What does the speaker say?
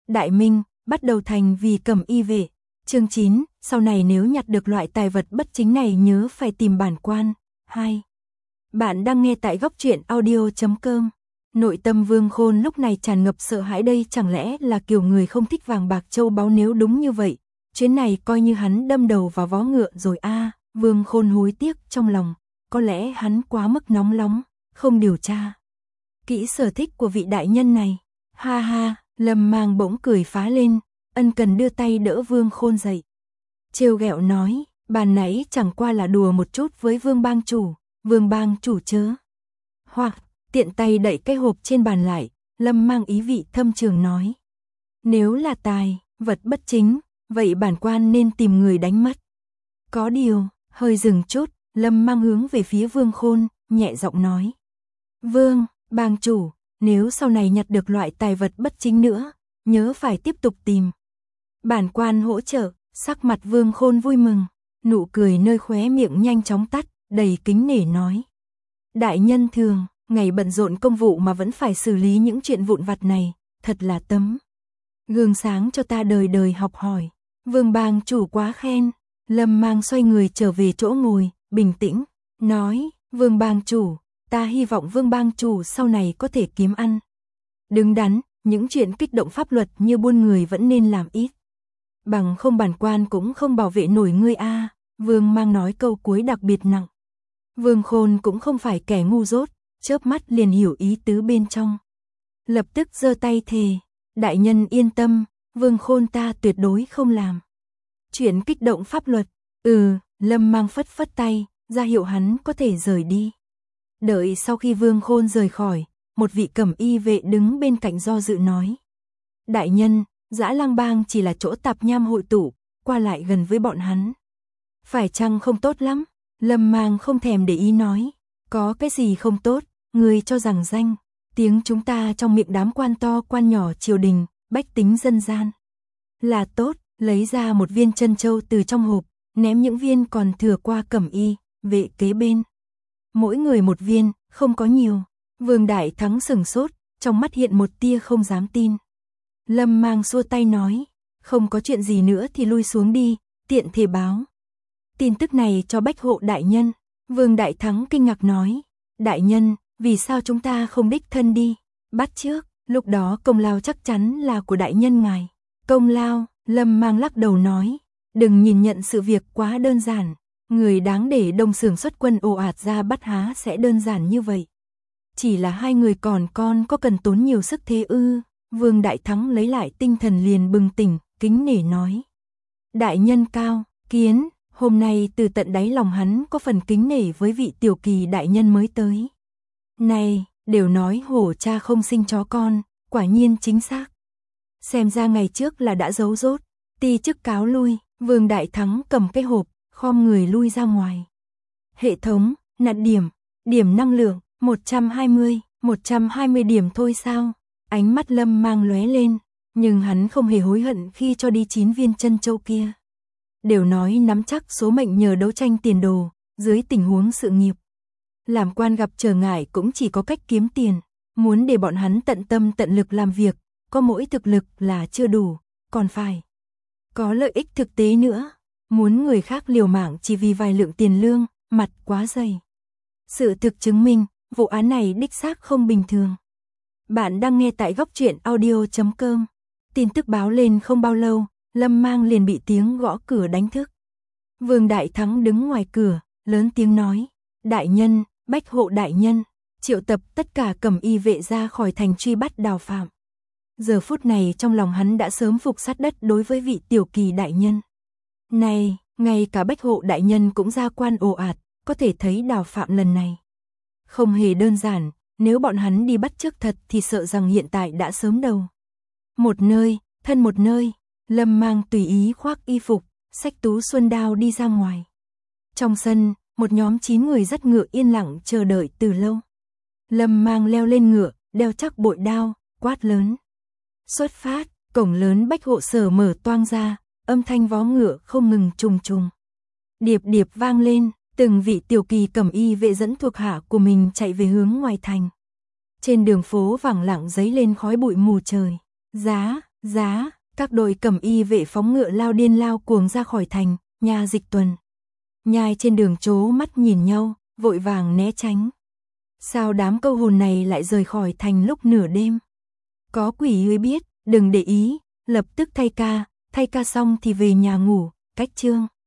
Đại Minh, bắt đầu thành vì cẩm y vệ. Chương 9, sau này nếu nhặt được loại tài vật bất chính này nhớ phải tìm bản quan. 2. Bạn đang nghe tại góc truyện audio.com. Nội tâm Vương Khôn lúc này tràn ngập sợ hãi, đây chẳng lẽ là kiểu người không thích vàng bạc châu báu, nếu đúng như vậy, chuyến này coi như hắn đâm đầu vào vó ngựa rồi a. Vương Khôn hối tiếc trong lòng, có lẽ hắn quá mức nóng nóng, không điều tra kỹ sở thích của vị đại nhân này. Ha ha, Lâm Mang bỗng cười phá lên, ân cần đưa tay đỡ Vương Khôn dậy. Trêu ghẹo nói, bàn nãy chẳng qua là đùa một chút với Vương bang chủ, Vương bang chủ chớ. Hoặc, tiện tay đẩy cái hộp trên bàn lại, Lâm Mang ý vị thâm trường nói. Nếu là tài, vật bất chính, vậy bản quan nên tìm người đánh mất. Có điều, hơi dừng chút, Lâm Mang hướng về phía Vương Khôn, nhẹ giọng nói. Vương, bang chủ, nếu sau này nhặt được loại tài vật bất chính nữa, nhớ phải tiếp tục tìm. Bản quan hỗ trợ, sắc mặt Vương Khôn vui mừng, nụ cười nơi khóe miệng nhanh chóng tắt, đầy kính nể nói. Đại nhân thường, ngày bận rộn công vụ mà vẫn phải xử lý những chuyện vụn vặt này, thật là tấm gương sáng cho ta đời đời học hỏi. Vương bang chủ quá khen. Lâm Mang xoay người trở về chỗ ngồi, bình tĩnh, nói, Vương bang chủ, ta hy vọng Vương bang chủ sau này có thể kiếm ăn đứng đắn, những chuyện kích động pháp luật như buôn người vẫn nên làm ít. Bằng không bản quan cũng không bảo vệ nổi ngươi a. Vương Mang nói câu cuối đặc biệt nặng. Vương Khôn cũng không phải kẻ ngu dốt, chớp mắt liền hiểu ý tứ bên trong. Lập tức giơ tay thề, đại nhân yên tâm, Vương Khôn ta tuyệt đối không làm chuyện kích động pháp luật. Lâm Mang phất phất tay, ra hiệu hắn có thể rời đi. Đợi sau khi Vương Khôn rời khỏi, một vị cẩm y vệ đứng bên cạnh do dự nói. Đại nhân, Dã Lang bang chỉ là chỗ tạp nham hội tụ, qua lại gần với bọn hắn. Phải chăng không tốt lắm? Lâm Mang không thèm để ý nói. Có cái gì không tốt, người cho rằng danh tiếng chúng ta trong miệng đám quan to quan nhỏ triều đình, bách tính dân gian là tốt. Lấy ra một viên chân châu từ trong hộp, ném những viên còn thừa qua cẩm y vệ kế bên. Mỗi người một viên, không có nhiều. Vương Đại Thắng sửng sốt, trong mắt hiện một tia không dám tin. Lâm Mang xua tay nói, không có chuyện gì nữa thì lui xuống đi, tiện thể báo tin tức này cho Bách hộ đại nhân. Vương Đại Thắng kinh ngạc nói, đại nhân, vì sao chúng ta không đích thân đi bắt trước, lúc đó công lao chắc chắn là của đại nhân ngài. Công lao? Lâm Mang lắc đầu nói, đừng nhìn nhận sự việc quá đơn giản, người đáng để Đông Xưởng xuất quân ồ ạt ra bắt há sẽ đơn giản như vậy. Chỉ là hai người còn con có cần tốn nhiều sức thế ư? Vương Đại Thắng lấy lại tinh thần liền bừng tỉnh, kính nể nói. Đại nhân cao kiến, hôm nay từ tận đáy lòng hắn có phần kính nể với vị tiểu kỳ đại nhân mới tới. Này, đều nói hổ cha không sinh chó con, quả nhiên chính xác. Xem ra ngày trước là đã giấu rốt, ti chức cáo lui. Vương Đại Thắng cầm cái hộp, khom người lui ra ngoài. Hệ thống, nạt điểm năng lượng, 120 điểm thôi sao? Ánh mắt Lâm Mang lóe lên, nhưng hắn không hề hối hận khi cho đi 9 viên chân châu kia. Đều nói nắm chắc số mệnh nhờ đấu tranh tiền đồ, dưới tình huống sự nghiệp. Làm quan gặp trở ngại cũng chỉ có cách kiếm tiền, muốn để bọn hắn tận tâm tận lực làm việc, có mỗi thực lực là chưa đủ, còn phải có lợi ích thực tế nữa. Muốn người khác liều mạng chỉ vì vài lượng tiền lương, mặt quá dày. Sự thực chứng minh, vụ án này đích xác không bình thường. Bạn đang nghe tại góc truyện audio.com. Tin tức báo lên không bao lâu, Lâm Mang liền bị tiếng gõ cửa đánh thức. Vương Đại Thắng đứng ngoài cửa, lớn tiếng nói, đại nhân, Bách hộ đại nhân, triệu tập tất cả cẩm y vệ ra khỏi thành truy bắt Đào Phạm. Giờ phút này trong lòng hắn đã sớm phục sát đất đối với vị tiểu kỳ đại nhân. Này, ngay cả Bách hộ đại nhân cũng ra quan ồ ạt, có thể thấy Đào Phạm lần này không hề đơn giản, nếu bọn hắn đi bắt trước thật thì sợ rằng hiện tại đã sớm đầu một nơi, thân một nơi. Lâm Mang tùy ý khoác y phục, xách túi xuân đao đi ra ngoài. Trong sân, một nhóm 9 người dắt ngựa yên lặng chờ đợi từ lâu. Lâm Mang leo lên ngựa, đeo chắc bội đao, quát lớn. Xuất phát, cổng lớn Bách hộ sở mở toang ra, âm thanh vó ngựa không ngừng trùng trùng. Điệp điệp vang lên, từng vị tiểu kỳ cẩm y vệ dẫn thuộc hạ của mình chạy về hướng ngoài thành. Trên đường phố vẳng lặng giấy lên khói bụi mù trời. Giá, Giá, các đội cẩm y vệ phóng ngựa lao điên lao cuồng ra khỏi thành, nhà Dịch Tuần. Nhai trên đường trố mắt nhìn nhau, vội vàng né tránh. Sao đám câu hồn này lại rời khỏi thành lúc nửa đêm? Có quỷ ơi biết, đừng để ý, lập tức thay ca xong thì về nhà ngủ, cách chương.